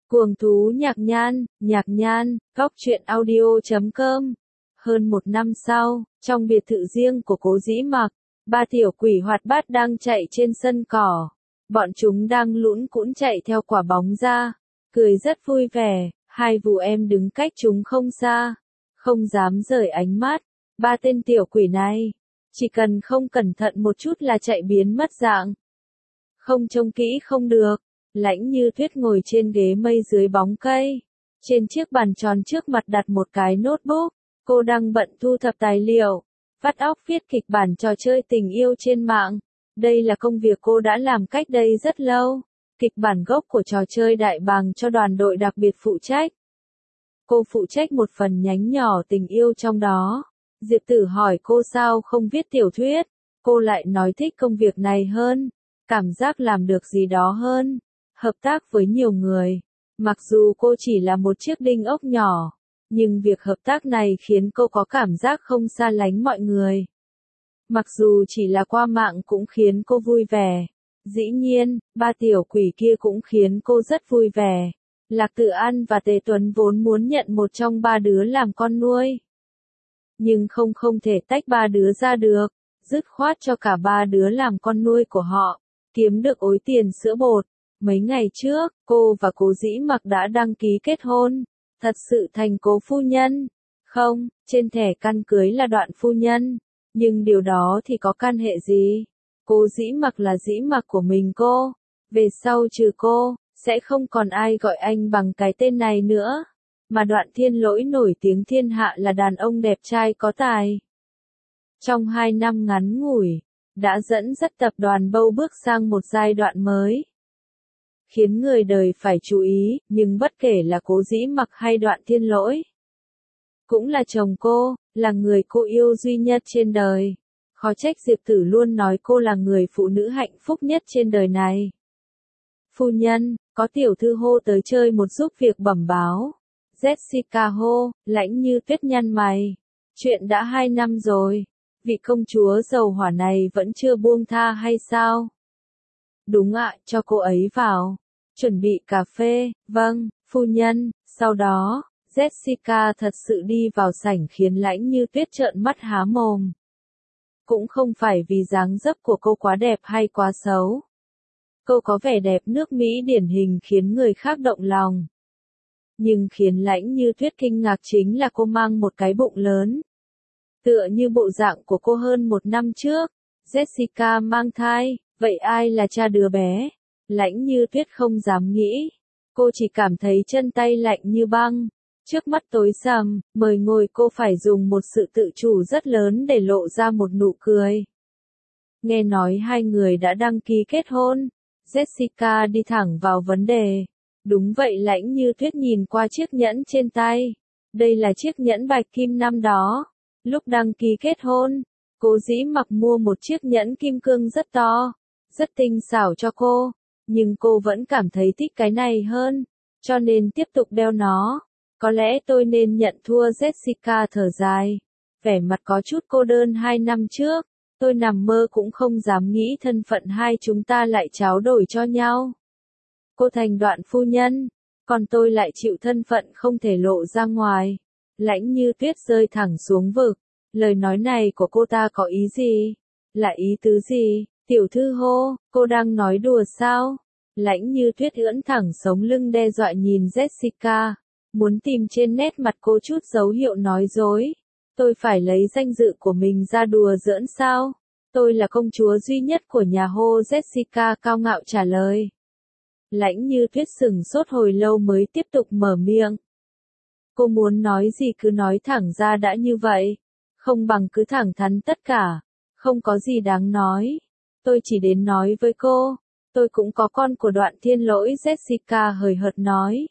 Cuồng thú nhạc nhan, góc truyện audio.com. Hơn một năm sau, trong biệt thự riêng của Cố Dĩ Mặc, ba tiểu quỷ hoạt bát đang chạy trên sân cỏ. Bọn chúng đang lũn cũn chạy theo quả bóng ra, cười rất vui vẻ, hai vụ em đứng cách chúng không xa, không dám rời ánh mắt. Ba tên tiểu quỷ này, chỉ cần không cẩn thận một chút là chạy biến mất dạng. Không trông kỹ không được. Lãnh Như Tuyết ngồi trên ghế mây dưới bóng cây. Trên chiếc bàn tròn trước mặt đặt một cái notebook. Cô đang bận thu thập tài liệu, vắt óc viết kịch bản trò chơi tình yêu trên mạng. Đây là công việc cô đã làm cách đây rất lâu. Kịch bản gốc của trò chơi đại bàng cho đoàn đội đặc biệt phụ trách. Cô phụ trách một phần nhánh nhỏ tình yêu trong đó. Diệp Tử hỏi cô sao không viết tiểu thuyết. Cô lại nói thích công việc này hơn. Cảm giác làm được gì đó hơn. Hợp tác với nhiều người. Mặc dù cô chỉ là một chiếc đinh ốc nhỏ, nhưng việc hợp tác này khiến cô có cảm giác không xa lánh mọi người. Mặc dù chỉ là qua mạng cũng khiến cô vui vẻ. Dĩ nhiên, ba tiểu quỷ kia cũng khiến cô rất vui vẻ. Lạc Tự An và Tề Tuấn vốn muốn nhận một trong ba đứa làm con nuôi. Nhưng không thể tách ba đứa ra được, dứt khoát cho cả ba đứa làm con nuôi của họ, kiếm được ối tiền sữa bột. Mấy ngày trước, cô và Cố Dĩ Mặc đã đăng ký kết hôn, thật sự thành Cố phu nhân. Không, trên thẻ căn cưới là Đoạn phu nhân, nhưng điều đó thì có can hệ gì? Cố Dĩ Mặc là Dĩ Mặc của mình cô, về sau trừ cô, sẽ không còn ai gọi anh bằng cái tên này nữa. Mà Đoạn Thiên Lỗi nổi tiếng thiên hạ là đàn ông đẹp trai có tài. Trong 2 năm ngắn ngủi, đã dẫn dắt tập đoàn Bâu bước sang một giai đoạn mới. Khiến người đời phải chú ý, nhưng bất kể là Cố Dĩ Mặc hay Đoạn Thiên Lỗi, cũng là chồng cô, là người cô yêu duy nhất trên đời. Khó trách Diệp Tử luôn nói cô là người phụ nữ hạnh phúc nhất trên đời này. Phu nhân, có tiểu thư hô tới chơi một giúp việc bẩm báo. Jessica hô, Lãnh Như Tuyết nhăn mày. Chuyện đã 2 năm rồi, vị công chúa dầu hỏa này vẫn chưa buông tha hay sao? Đúng ạ, cho cô ấy vào. Chuẩn bị cà phê, vâng, phu nhân. Sau đó, Jessica thật sự đi vào sảnh khiến Lãnh Như Tuyết trợn mắt há mồm. Cũng không phải vì dáng dấp của cô quá đẹp hay quá xấu. Cô có vẻ đẹp nước Mỹ điển hình khiến người khác động lòng. Nhưng khiến Lãnh Như Tuyết kinh ngạc chính là cô mang một cái bụng lớn. Tựa như bộ dạng của cô hơn 1 năm trước. Jessica mang thai. Vậy ai là cha đứa bé? Lãnh Như Tuyết không dám nghĩ. Cô chỉ cảm thấy chân tay lạnh như băng. Trước mắt tối sầm, mời ngồi cô phải dùng một sự tự chủ rất lớn để lộ ra một nụ cười. Nghe nói hai người đã đăng ký kết hôn. Jessica đi thẳng vào vấn đề. Đúng vậy, Lãnh Như Tuyết nhìn qua chiếc nhẫn trên tay. Đây là chiếc nhẫn bạch kim năm đó. Lúc đăng ký kết hôn, Cố Dĩ Mặc mua một chiếc nhẫn kim cương rất to, rất tinh xảo cho cô, nhưng cô vẫn cảm thấy thích cái này hơn, cho nên tiếp tục đeo nó. Có lẽ tôi nên nhận thua, Jessica thở dài, vẻ mặt có chút cô đơn. 2 năm trước, tôi nằm mơ cũng không dám nghĩ thân phận hai chúng ta lại tráo đổi cho nhau. Cô thành Đoạn phu nhân, còn tôi lại chịu thân phận không thể lộ ra ngoài. Lãnh Như Tuyết rơi thẳng xuống vực. Lời nói này của cô ta có ý gì? Là ý tứ gì? Tiểu thư hô, cô đang nói đùa sao? Lãnh Như Tuyết ưỡn thẳng sống lưng đe dọa nhìn Jessica, muốn tìm trên nét mặt cô chút dấu hiệu nói dối. Tôi phải lấy danh dự của mình ra đùa giỡn sao? Tôi là công chúa duy nhất của nhà hô, Jessica cao ngạo trả lời. Lãnh Như Tuyết sững sốt hồi lâu mới tiếp tục mở miệng. Cô muốn nói gì cứ nói thẳng ra đã, như vậy không bằng cứ thẳng thắn tất cả, không có gì đáng nói. Tôi chỉ đến nói với cô, tôi cũng có con của Đoạn Thiên Lỗi, Jessica hời hợt nói.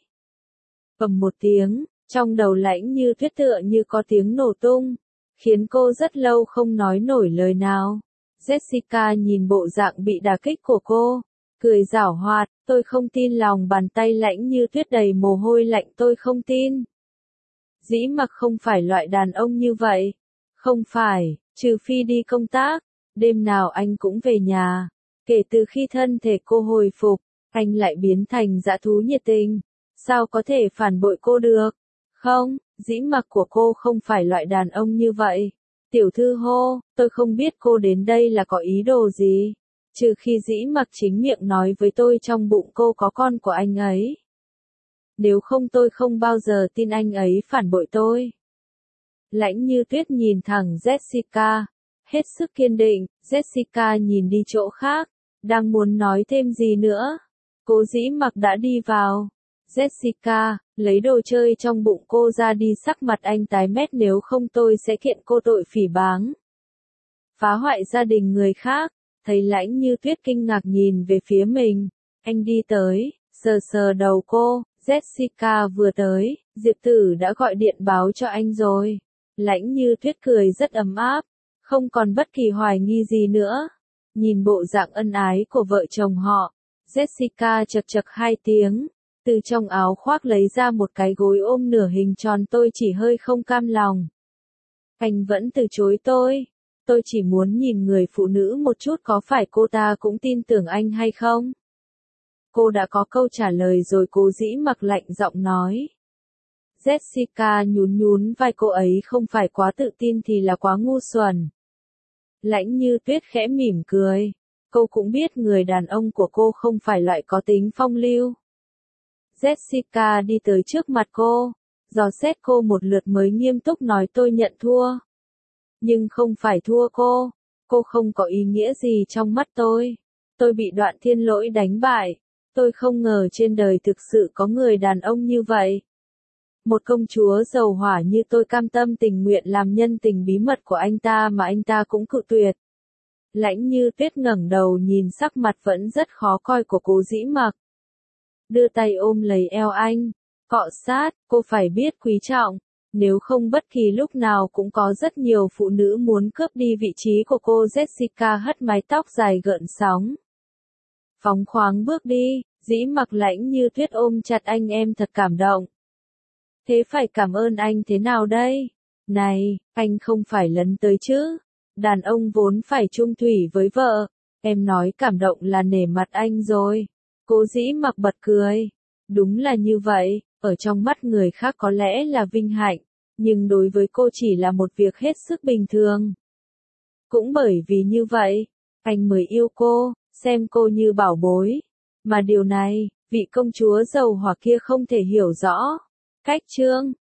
Bầm một tiếng, trong đầu Lãnh Như Tuyết tựa như có tiếng nổ tung, khiến cô rất lâu không nói nổi lời nào. Jessica nhìn bộ dạng bị đả kích của cô, cười giảo hoạt, tôi không tin. Lòng bàn tay Lãnh Như Tuyết đầy mồ hôi lạnh, tôi không tin. Dĩ Mặc không phải loại đàn ông như vậy. Không phải, trừ phi đi công tác, đêm nào anh cũng về nhà. Kể từ khi thân thể cô hồi phục, anh lại biến thành dã thú nhiệt tình. Sao có thể phản bội cô được? Không, Dĩ Mặc của cô không phải loại đàn ông như vậy. Tiểu thư hô, tôi không biết cô đến đây là có ý đồ gì. Trừ khi Dĩ Mặc chính miệng nói với tôi trong bụng cô có con của anh ấy. Nếu không tôi không bao giờ tin anh ấy phản bội tôi. Lãnh Như Tuyết nhìn thẳng Jessica. Hết sức kiên định, Jessica nhìn đi chỗ khác. Đang muốn nói thêm gì nữa. Cố Dĩ Mặc đã đi vào. Jessica, lấy đồ chơi trong bụng cô ra đi, sắc mặt anh tái mét, nếu không tôi sẽ kiện cô tội phỉ báng. Phá hoại gia đình người khác. Thấy Lãnh Như Tuyết kinh ngạc nhìn về phía mình. Anh đi tới, sờ sờ đầu cô. Jessica vừa tới, Diệp Tử đã gọi điện báo cho anh rồi. Lãnh Như Tuyết cười rất ấm áp, không còn bất kỳ hoài nghi gì nữa. Nhìn bộ dạng ân ái của vợ chồng họ, Jessica chật chật hai tiếng, từ trong áo khoác lấy ra một cái gối ôm nửa hình tròn. Tôi chỉ hơi không cam lòng. Anh vẫn từ chối tôi chỉ muốn nhìn người phụ nữ một chút, có phải cô ta cũng tin tưởng anh hay không? Cô đã có câu trả lời rồi, Cố Dĩ Mặc lạnh giọng nói. Jessica nhún nhún vai, cô ấy không phải quá tự tin thì là quá ngu xuẩn. Lãnh Như Tuyết khẽ mỉm cười. Cô cũng biết người đàn ông của cô không phải loại có tính phong lưu. Jessica đi tới trước mặt cô, dò xét cô một lượt mới nghiêm túc nói, tôi nhận thua. Nhưng không phải thua cô không có ý nghĩa gì trong mắt tôi. Tôi bị Đoạn Thiên Lỗi đánh bại. Tôi không ngờ trên đời thực sự có người đàn ông như vậy. Một công chúa dầu hỏa như tôi cam tâm tình nguyện làm nhân tình bí mật của anh ta mà anh ta cũng cự tuyệt. Lãnh Như Tuyết ngẩng đầu nhìn sắc mặt vẫn rất khó coi của Cố Dĩ Mặc. Đưa tay ôm lấy eo anh, cọ sát, cô phải biết quý trọng. Nếu không bất kỳ lúc nào cũng có rất nhiều phụ nữ muốn cướp đi vị trí của cô. Jessica hất mái tóc dài gợn sóng. Phóng khoáng bước đi, Dĩ Mặc. Lãnh Như Tuyết ôm chặt anh, em thật cảm động. Thế phải cảm ơn anh thế nào đây? Này, anh không phải lấn tới chứ? Đàn ông vốn phải chung thủy với vợ. Em nói cảm động là nể mặt anh rồi. Cố Dĩ Mặc bật cười. Đúng là như vậy, ở trong mắt người khác có lẽ là vinh hạnh, nhưng đối với cô chỉ là một việc hết sức bình thường. Cũng bởi vì như vậy, anh mới yêu cô, xem cô như bảo bối. Mà điều này, vị công chúa dầu hỏa kia không thể hiểu rõ. Cách chương